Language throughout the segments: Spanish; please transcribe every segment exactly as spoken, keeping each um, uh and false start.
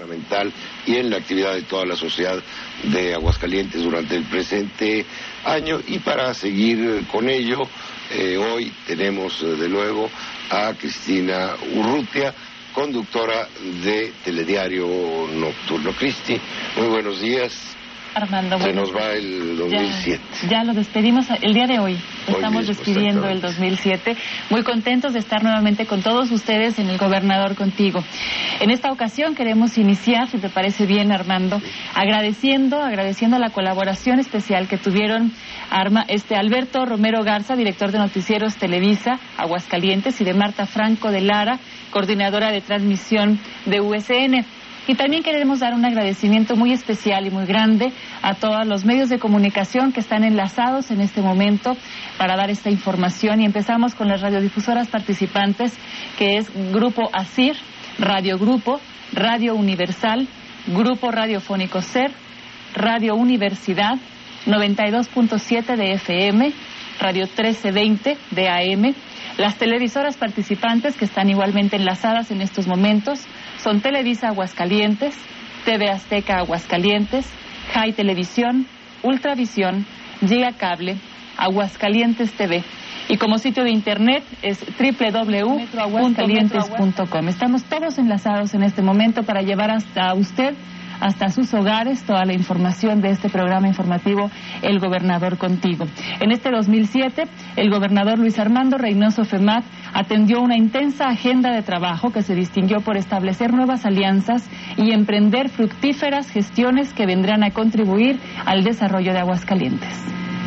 fundamental y en la actividad de toda la sociedad de Aguascalientes durante el presente año. Y para seguir con ello, eh, hoy tenemos eh, de luego a Cristina Urrutia, conductora de Telediario Nocturno. Cristi, muy buenos días. Armando, se nos va el dos mil siete. Ya, ya lo despedimos el día de hoy. Estamos hoy mismo, despidiendo el dos mil siete. Muy contentos de estar nuevamente con todos ustedes en El Gobernador Contigo. En esta ocasión queremos iniciar, si te parece bien, Armando, agradeciendo, agradeciendo la colaboración especial que tuvieron Arma, este Alberto Romero Garza, director de Noticieros Televisa, Aguascalientes, y de Marta Franco de Lara, coordinadora de transmisión de U S N. Y también queremos dar un agradecimiento muy especial y muy grande a todos los medios de comunicación que están enlazados en este momento para dar esta información. Y empezamos con las radiodifusoras participantes, que es Grupo ASIR, Radio Grupo, Radio Universal, Grupo Radiofónico SER, Radio Universidad, noventa y dos punto siete de F M, Radio trece veinte de A M. Las televisoras participantes que están igualmente enlazadas en estos momentos son Televisa Aguascalientes, T V Azteca Aguascalientes, Jai Televisión, Ultravisión, Giga Cable, Aguascalientes T V. Y como sitio de internet es doble u doble u doble u punto aguascalientes punto com. Estamos todos enlazados en este momento para llevar hasta usted, hasta sus hogares, toda la información de este programa informativo El Gobernador Contigo. En este dos mil siete, el gobernador Luis Armando Reynoso Femat atendió una intensa agenda de trabajo que se distinguió por establecer nuevas alianzas y emprender fructíferas gestiones que vendrán a contribuir al desarrollo de Aguascalientes.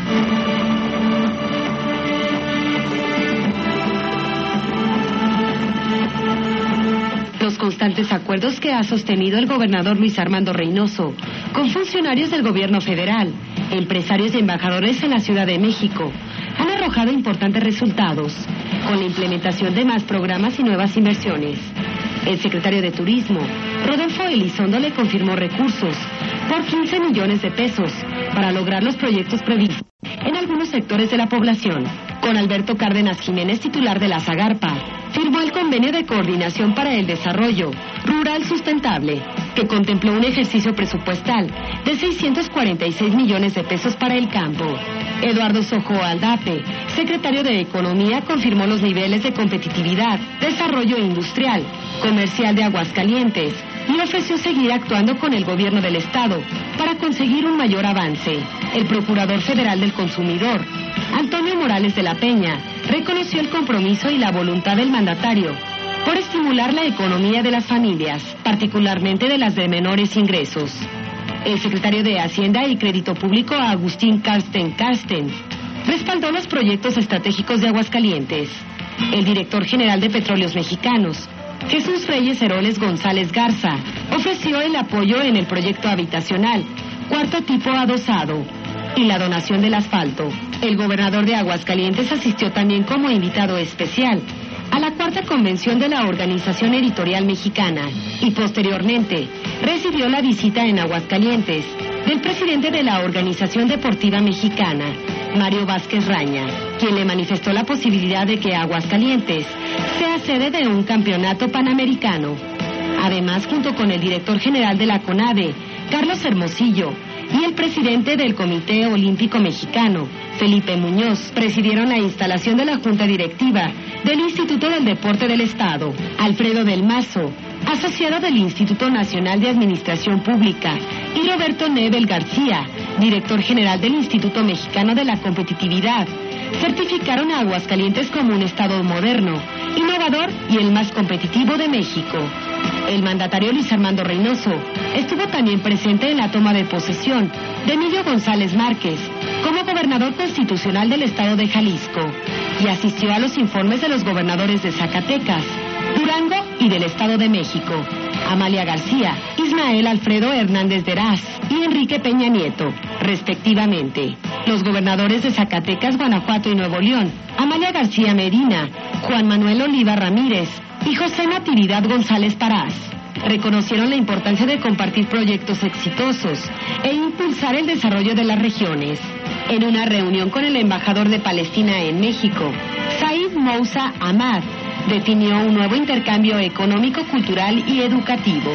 Los constantes acuerdos que ha sostenido el gobernador Luis Armando Reynoso con funcionarios del gobierno federal, empresarios y embajadores en la Ciudad de México han arrojado importantes resultados con la implementación de más programas y nuevas inversiones. El secretario de Turismo, Rodolfo Elizondo, le confirmó recursos por quince millones de pesos para lograr los proyectos previstos en algunos sectores de la población. Con Alberto Cárdenas Jiménez, titular de la Zagarpa, firmó el convenio de coordinación para el desarrollo rural sustentable, que contempló un ejercicio presupuestal de seiscientos cuarenta y seis millones de pesos para el campo. Eduardo Sojo Aldape, secretario de Economía, confirmó los niveles de competitividad, desarrollo industrial, comercial de Aguascalientes y ofreció seguir actuando con el gobierno del estado para conseguir un mayor avance. El Procurador Federal del Consumidor, Antonio Morales de la Peña, reconoció el compromiso y la voluntad del mandatario por estimular la economía de las familias, particularmente de las de menores ingresos. El secretario de Hacienda y Crédito Público, Agustín Carsten Carsten, respaldó los proyectos estratégicos de Aguascalientes. El director general de Petróleos Mexicanos, Jesús Reyes Heroles González Garza, ofreció el apoyo en el proyecto habitacional, cuarto tipo adosado, y la donación del asfalto. El gobernador de Aguascalientes asistió también como invitado especial a la cuarta convención de la Organización Editorial Mexicana y posteriormente recibió la visita en Aguascalientes del presidente de la Organización Deportiva Mexicana, Mario Vázquez Raña, quien le manifestó la posibilidad de que Aguascalientes sea sede de un campeonato panamericano. Además, junto con el director general de la CONADE, Carlos Hermosillo, y el presidente del Comité Olímpico Mexicano, Felipe Muñoz, presidieron la instalación de la Junta Directiva del Instituto del Deporte del Estado. Alfredo del Mazo, asociado del Instituto Nacional de Administración Pública, y Roberto Nebel García, director general del Instituto Mexicano de la Competitividad, certificaron a Aguascalientes como un estado moderno, innovador y el más competitivo de México. El mandatario Luis Armando Reynoso estuvo también presente en la toma de posesión de Emilio González Márquez como gobernador constitucional del estado de Jalisco y asistió a los informes de los gobernadores de Zacatecas, Durango y del Estado de México, Amalia García, Ismael Alfredo Hernández de Heraz y Enrique Peña Nieto, respectivamente. Los gobernadores de Zacatecas, Guanajuato y Nuevo León, Amalia García Medina, Juan Manuel Oliva Ramírez y José Natividad González Parás reconocieron la importancia de compartir proyectos exitosos e impulsar el desarrollo de las regiones. En una reunión con el embajador de Palestina en México, Said Moussa Ahmad definió un nuevo intercambio económico, cultural y educativo.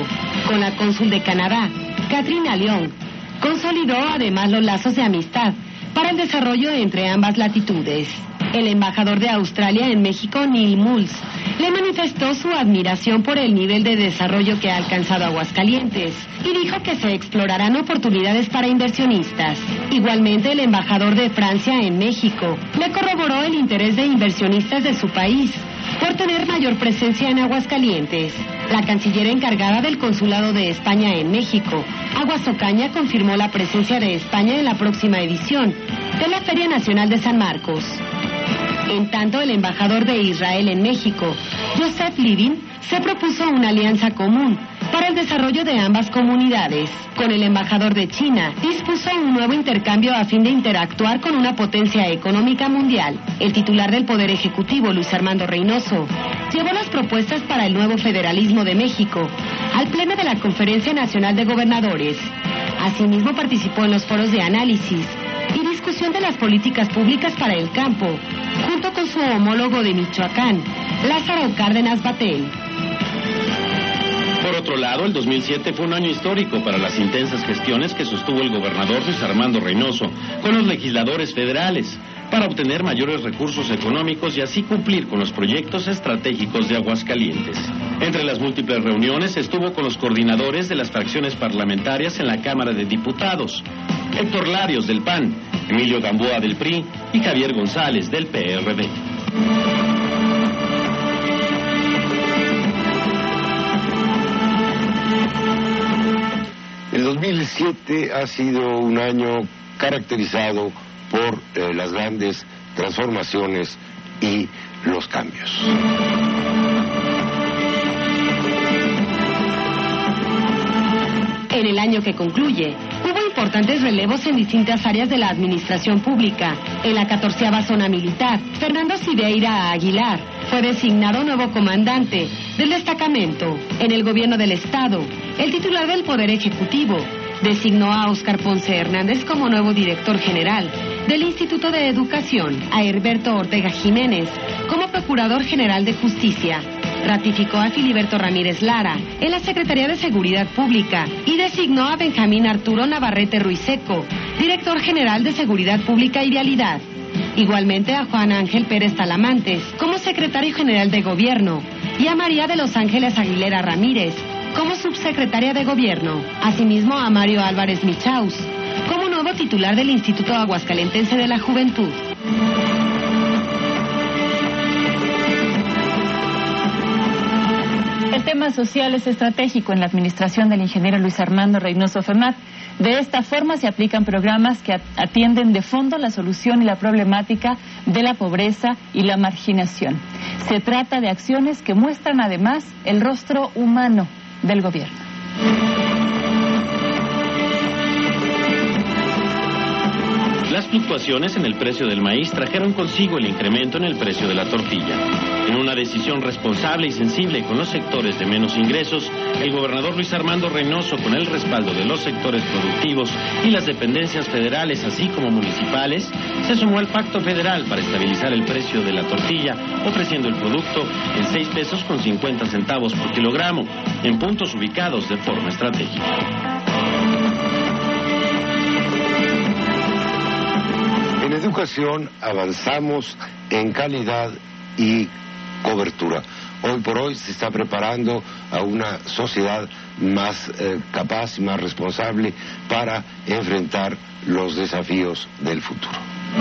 Con la cónsul de Canadá, Katrina Leong, consolidó además los lazos de amistad para el desarrollo entre ambas latitudes. El embajador de Australia en México, Neil Mulls, le manifestó su admiración por el nivel de desarrollo que ha alcanzado Aguascalientes y dijo que se explorarán oportunidades para inversionistas. Igualmente, el embajador de Francia en México le corroboró el interés de inversionistas de su país por tener mayor presencia en Aguascalientes. La canciller encargada del Consulado de España en México, Aguas Ocaña, confirmó la presencia de España en la próxima edición de la Feria Nacional de San Marcos. En tanto, el embajador de Israel en México, Joseph Livin, se propuso una alianza común para el desarrollo de ambas comunidades. Con el embajador de China, dispuso un nuevo intercambio a fin de interactuar con una potencia económica mundial. El titular del Poder Ejecutivo, Luis Armando Reynoso, llevó las propuestas para el nuevo federalismo de México al Pleno de la Conferencia Nacional de Gobernadores. Asimismo, participó en los foros de análisis y discusión de las políticas públicas para el campo, junto con su homólogo de Michoacán, Lázaro Cárdenas Batel. Por otro lado, el dos mil siete fue un año histórico para las intensas gestiones que sostuvo el gobernador Luis Armando Reynoso con los legisladores federales para obtener mayores recursos económicos y así cumplir con los proyectos estratégicos de Aguascalientes. Entre las múltiples reuniones estuvo con los coordinadores de las fracciones parlamentarias en la Cámara de Diputados, Héctor Larios del P A N, Emilio Gamboa del P R I y Javier González del P R D. El dos mil siete ha sido un año caracterizado por eh, las grandes transformaciones y los cambios. En el año que concluye, hubo importantes relevos en distintas áreas de la administración pública. En la catorceava zona militar, Fernando Sideira Aguilar fue designado nuevo comandante del destacamento. En el gobierno del Estado, el titular del Poder Ejecutivo designó a Óscar Ponce Hernández como nuevo director general del Instituto de Educación, a Herberto Ortega Jiménez como Procurador General de Justicia. Ratificó a Filiberto Ramírez Lara en la Secretaría de Seguridad Pública y designó a Benjamín Arturo Navarrete Ruiseco, Director General de Seguridad Pública y Vialidad. Igualmente a Juan Ángel Pérez Talamantes como Secretario General de Gobierno y a María de los Ángeles Aguilera Ramírez como Subsecretaria de Gobierno. Asimismo a Mario Álvarez Michaus como nuevo titular del Instituto Aguascalentense de la Juventud. El tema social es estratégico en la administración del ingeniero Luis Armando Reynoso Femat. De esta forma se aplican programas que atienden de fondo la solución y la problemática de la pobreza y la marginación. Se trata de acciones que muestran además el rostro humano del gobierno. Las fluctuaciones en el precio del maíz trajeron consigo el incremento en el precio de la tortilla. En una decisión responsable y sensible con los sectores de menos ingresos, el gobernador Luis Armando Reynoso, con el respaldo de los sectores productivos y las dependencias federales, así como municipales, se sumó al pacto federal para estabilizar el precio de la tortilla, ofreciendo el producto en seis pesos con cincuenta centavos por kilogramo, en puntos ubicados de forma estratégica. En educación avanzamos en calidad y cobertura. Hoy por hoy se está preparando a una sociedad más eh, capaz y más responsable para enfrentar los desafíos del futuro.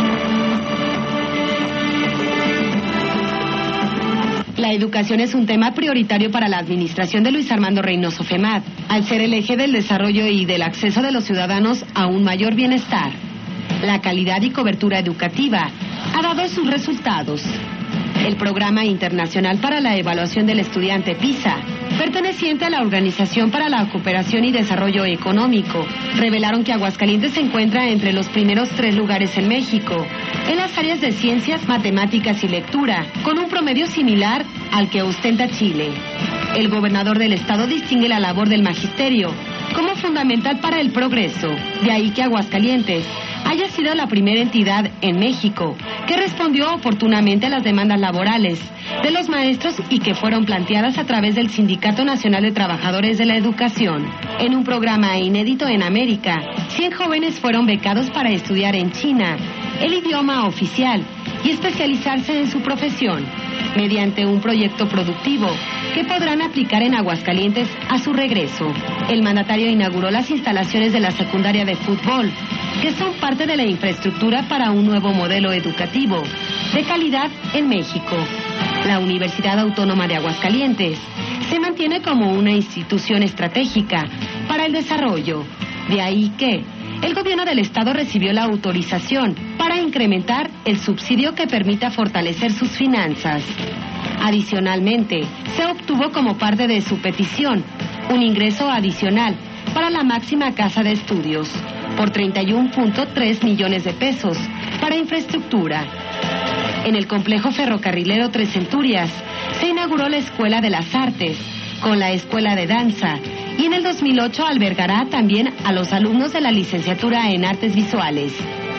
La educación es un tema prioritario para la administración de Luis Armando Reynoso Femat, al ser el eje del desarrollo y del acceso de los ciudadanos a un mayor bienestar. La calidad y cobertura educativa ha dado sus resultados. El Programa Internacional para la Evaluación del Estudiante PISA, perteneciente a la Organización para la Cooperación y Desarrollo Económico, revelaron que Aguascalientes se encuentra entre los primeros tres lugares en México, en las áreas de ciencias, matemáticas y lectura, con un promedio similar al que ostenta Chile. El gobernador del estado distingue la labor del magisterio como fundamental para el progreso, de ahí que Aguascalientes haya sido la primera entidad en México que respondió oportunamente a las demandas laborales de los maestros y que fueron planteadas a través del Sindicato Nacional de Trabajadores de la Educación. En un programa inédito en América, cien jóvenes fueron becados para estudiar en China el idioma oficial y especializarse en su profesión, mediante un proyecto productivo que podrán aplicar en Aguascalientes a su regreso. El mandatario inauguró las instalaciones de la secundaria de fútbol, que son parte de la infraestructura para un nuevo modelo educativo de calidad en México. La Universidad Autónoma de Aguascalientes se mantiene como una institución estratégica para el desarrollo. De ahí que el gobierno del estado recibió la autorización para incrementar el subsidio que permita fortalecer sus finanzas. Adicionalmente, se obtuvo como parte de su petición un ingreso adicional para la máxima casa de estudios por treinta y uno punto tres millones de pesos para infraestructura. En el complejo ferrocarrilero Tres Centurias se inauguró la Escuela de las Artes con la Escuela de Danza y en el dos mil ocho albergará también a los alumnos de la licenciatura en Artes Visuales.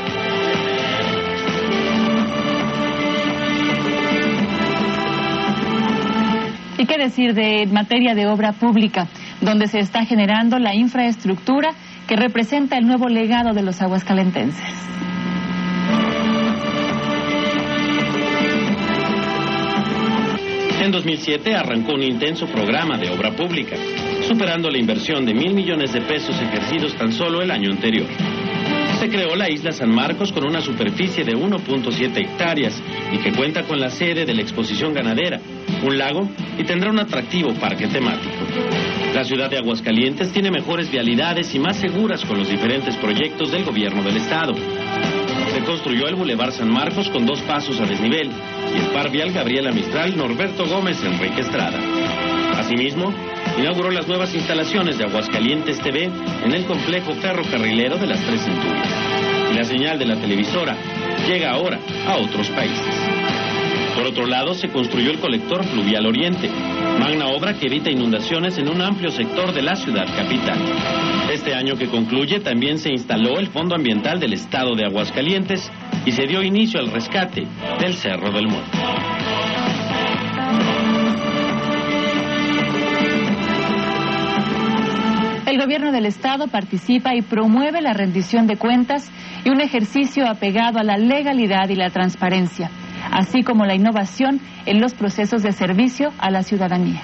¿Y qué decir de materia de obra pública, donde se está generando la infraestructura que representa el nuevo legado de los aguascalentenses? En dos mil siete arrancó un intenso programa de obra pública, superando la inversión de mil millones de pesos ejercidos tan solo el año anterior. Se creó la isla San Marcos con una superficie de uno punto siete hectáreas y que cuenta con la sede de la exposición ganadera, un lago y tendrá un atractivo parque temático. La ciudad de Aguascalientes tiene mejores vialidades y más seguras con los diferentes proyectos del gobierno del estado. Se construyó el Boulevard San Marcos con dos pasos a desnivel y el par vial Gabriela Mistral Norberto Gómez Enrique Estrada. Asimismo, inauguró las nuevas instalaciones de Aguascalientes T V en el complejo ferrocarrilero de las Tres Centurias. Y la señal de la televisora llega ahora a otros países. Por otro lado, se construyó el colector fluvial Oriente, magna obra que evita inundaciones en un amplio sector de la ciudad capital. Este año que concluye también se instaló el Fondo Ambiental del Estado de Aguascalientes y se dio inicio al rescate del Cerro del Muerto. El gobierno del estado participa y promueve la rendición de cuentas y un ejercicio apegado a la legalidad y la transparencia, así como la innovación en los procesos de servicio a la ciudadanía.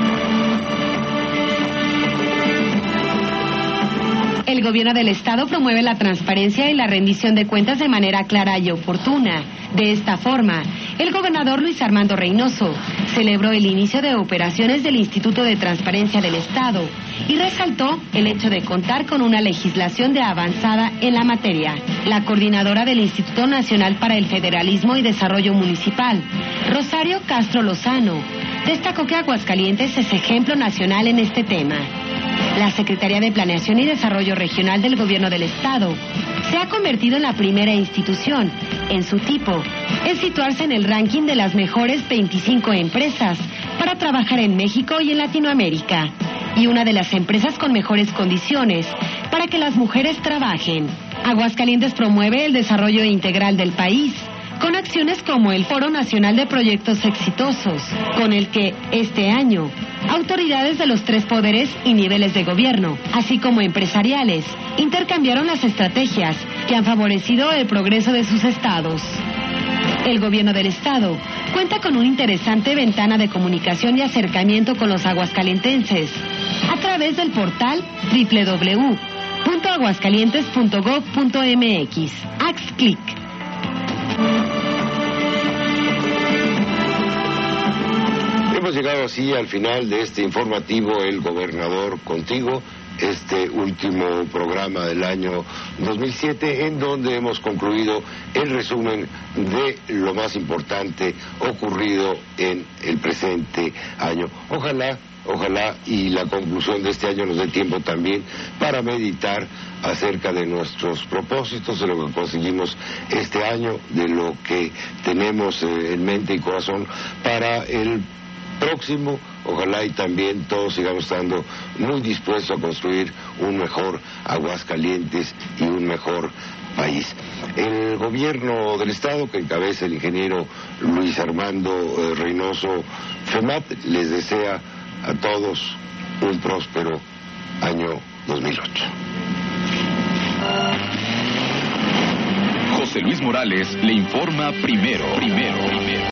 El gobierno del estado promueve la transparencia y la rendición de cuentas de manera clara y oportuna. De esta forma, el gobernador Luis Armando Reynoso celebró el inicio de operaciones del Instituto de Transparencia del Estado y resaltó el hecho de contar con una legislación de avanzada en la materia. La coordinadora del Instituto Nacional para el Federalismo y Desarrollo Municipal, Rosario Castro Lozano, destacó que Aguascalientes es ejemplo nacional en este tema. La Secretaría de Planeación y Desarrollo Regional del Gobierno del Estado se ha convertido en la primera institución en su tipo en situarse en el ranking de las mejores veinticinco empresas para trabajar en México y en Latinoamérica, y una de las empresas con mejores condiciones para que las mujeres trabajen. Aguascalientes promueve el desarrollo integral del país con acciones como el Foro Nacional de Proyectos Exitosos, con el que este año autoridades de los tres poderes y niveles de gobierno, así como empresariales, intercambiaron las estrategias que han favorecido el progreso de sus estados. El gobierno del estado cuenta con una interesante ventana de comunicación y acercamiento con los aguascalentenses a través del portal doble u doble u doble u punto aguascalientes punto gob punto m x. Axclick. Hemos llegado así al final de este informativo El Gobernador Contigo, este último programa del año dos mil siete, en donde hemos concluido el resumen de lo más importante ocurrido en el presente año. Ojalá, ojalá y la conclusión de este año nos dé tiempo también para meditar acerca de nuestros propósitos, de lo que conseguimos este año, de lo que tenemos eh, en mente y corazón para el próximo. Ojalá y también todos sigamos estando muy dispuestos a construir un mejor Aguascalientes y un mejor país. El gobierno del Estado, que encabeza el ingeniero Luis Armando eh, Reynoso FEMAT, les desea a todos un próspero año dos mil ocho. José Luis Morales le informa primero, primero, primero.